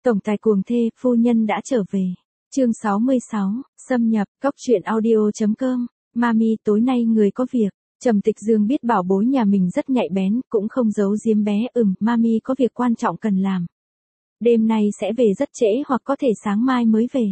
Tổng tài cuồng thê, phu nhân đã trở về. Chương 66, xâm nhập, cóc truyện audio.com. Mami, tối nay người có việc. Trầm Tịch Dương biết bảo bối nhà mình rất nhạy bén, cũng không giấu giếm bé. Mami có việc quan trọng cần làm. Đêm nay sẽ về rất trễ hoặc có thể sáng mai mới về.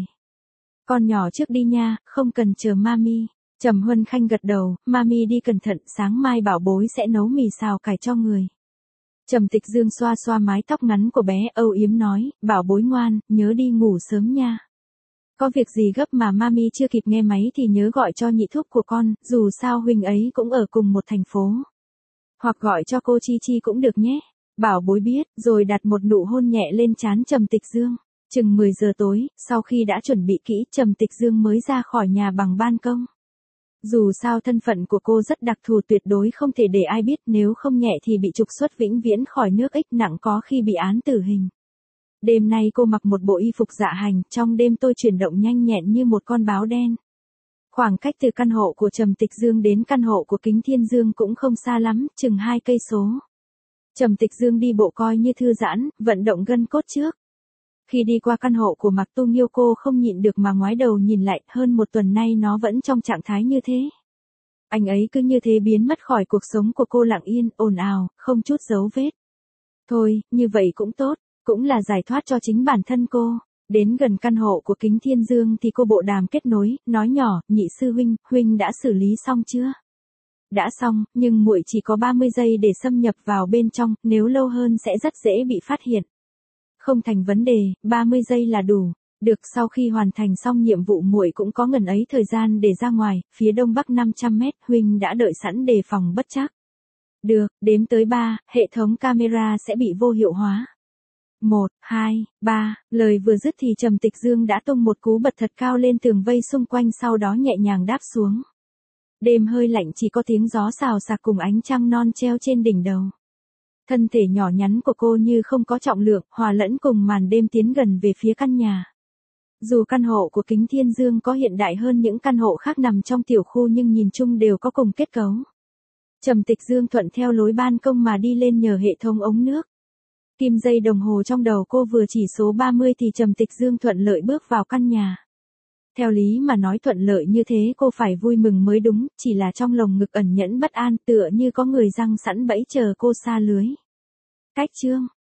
Con nhỏ trước đi nha, không cần chờ mami. Trầm Huân Khanh gật đầu, mami đi cẩn thận, sáng mai bảo bối sẽ nấu mì xào cải cho người. Trầm Tịch Dương xoa xoa mái tóc ngắn của bé, âu yếm nói, bảo bối ngoan, nhớ đi ngủ sớm nha. Có việc gì gấp mà mami chưa kịp nghe máy thì nhớ gọi cho nhị thúc của con, dù sao huynh ấy cũng ở cùng một thành phố. Hoặc gọi cho cô Chi Chi cũng được nhé. Bảo bối biết, rồi đặt một nụ hôn nhẹ lên trán Trầm Tịch Dương. Chừng 10 giờ tối, sau khi đã chuẩn bị kỹ, Trầm Tịch Dương mới ra khỏi nhà bằng ban công. Dù sao thân phận của cô rất đặc thù, tuyệt đối không thể để ai biết, nếu không nhẹ thì bị trục xuất vĩnh viễn khỏi nước X, nặng có khi bị án tử hình. Đêm nay cô mặc một bộ y phục dạ hành, trong đêm tôi chuyển động nhanh nhẹn như một con báo đen. Khoảng cách từ căn hộ của Trầm Tịch Dương đến căn hộ của Kính Thiên Dương cũng không xa lắm, chừng 2 cây số. Trầm Tịch Dương đi bộ coi như thư giãn, vận động gân cốt trước. Khi đi qua căn hộ của Mạc Tu Nghiêu cô không nhịn được mà ngoái đầu nhìn lại, hơn một tuần nay nó vẫn trong trạng thái như thế. Anh ấy cứ như thế biến mất khỏi cuộc sống của cô, lặng yên, ồn ào, không chút dấu vết. Thôi, như vậy cũng tốt, cũng là giải thoát cho chính bản thân cô. Đến gần căn hộ của Kính Thiên Dương thì cô bộ đàm kết nối, nói nhỏ, nhị sư huynh, huynh đã xử lý xong chưa? Đã xong, nhưng muội chỉ có 30 giây để xâm nhập vào bên trong, nếu lâu hơn sẽ rất dễ bị phát hiện. Không thành vấn đề, 30 giây là đủ. Được, sau khi hoàn thành xong nhiệm vụ muội cũng có ngần ấy thời gian để ra ngoài, phía đông bắc 500 mét, huynh đã đợi sẵn đề phòng bất trắc. Được, đếm tới 3, hệ thống camera sẽ bị vô hiệu hóa. 1, 2, 3, lời vừa dứt thì Trầm Tịch Dương đã tung một cú bật thật cao lên tường vây xung quanh, sau đó nhẹ nhàng đáp xuống. Đêm hơi lạnh, chỉ có tiếng gió xào xạc cùng ánh trăng non treo trên đỉnh đầu. Thân thể nhỏ nhắn của cô như không có trọng lượng, hòa lẫn cùng màn đêm tiến gần về phía căn nhà. Dù căn hộ của Kính Thiên Dương có hiện đại hơn những căn hộ khác nằm trong tiểu khu nhưng nhìn chung đều có cùng kết cấu. Trầm Tịch Dương thuận theo lối ban công mà đi lên nhờ hệ thống ống nước. Kim dây đồng hồ trong đầu cô vừa chỉ số 30 thì Trầm Tịch Dương thuận lợi bước vào căn nhà. Theo lý mà nói thuận lợi như thế cô phải vui mừng mới đúng, chỉ là trong lồng ngực ẩn nhẫn bất an, tựa như có người giăng sẵn bẫy chờ cô sa lưới. Cách chương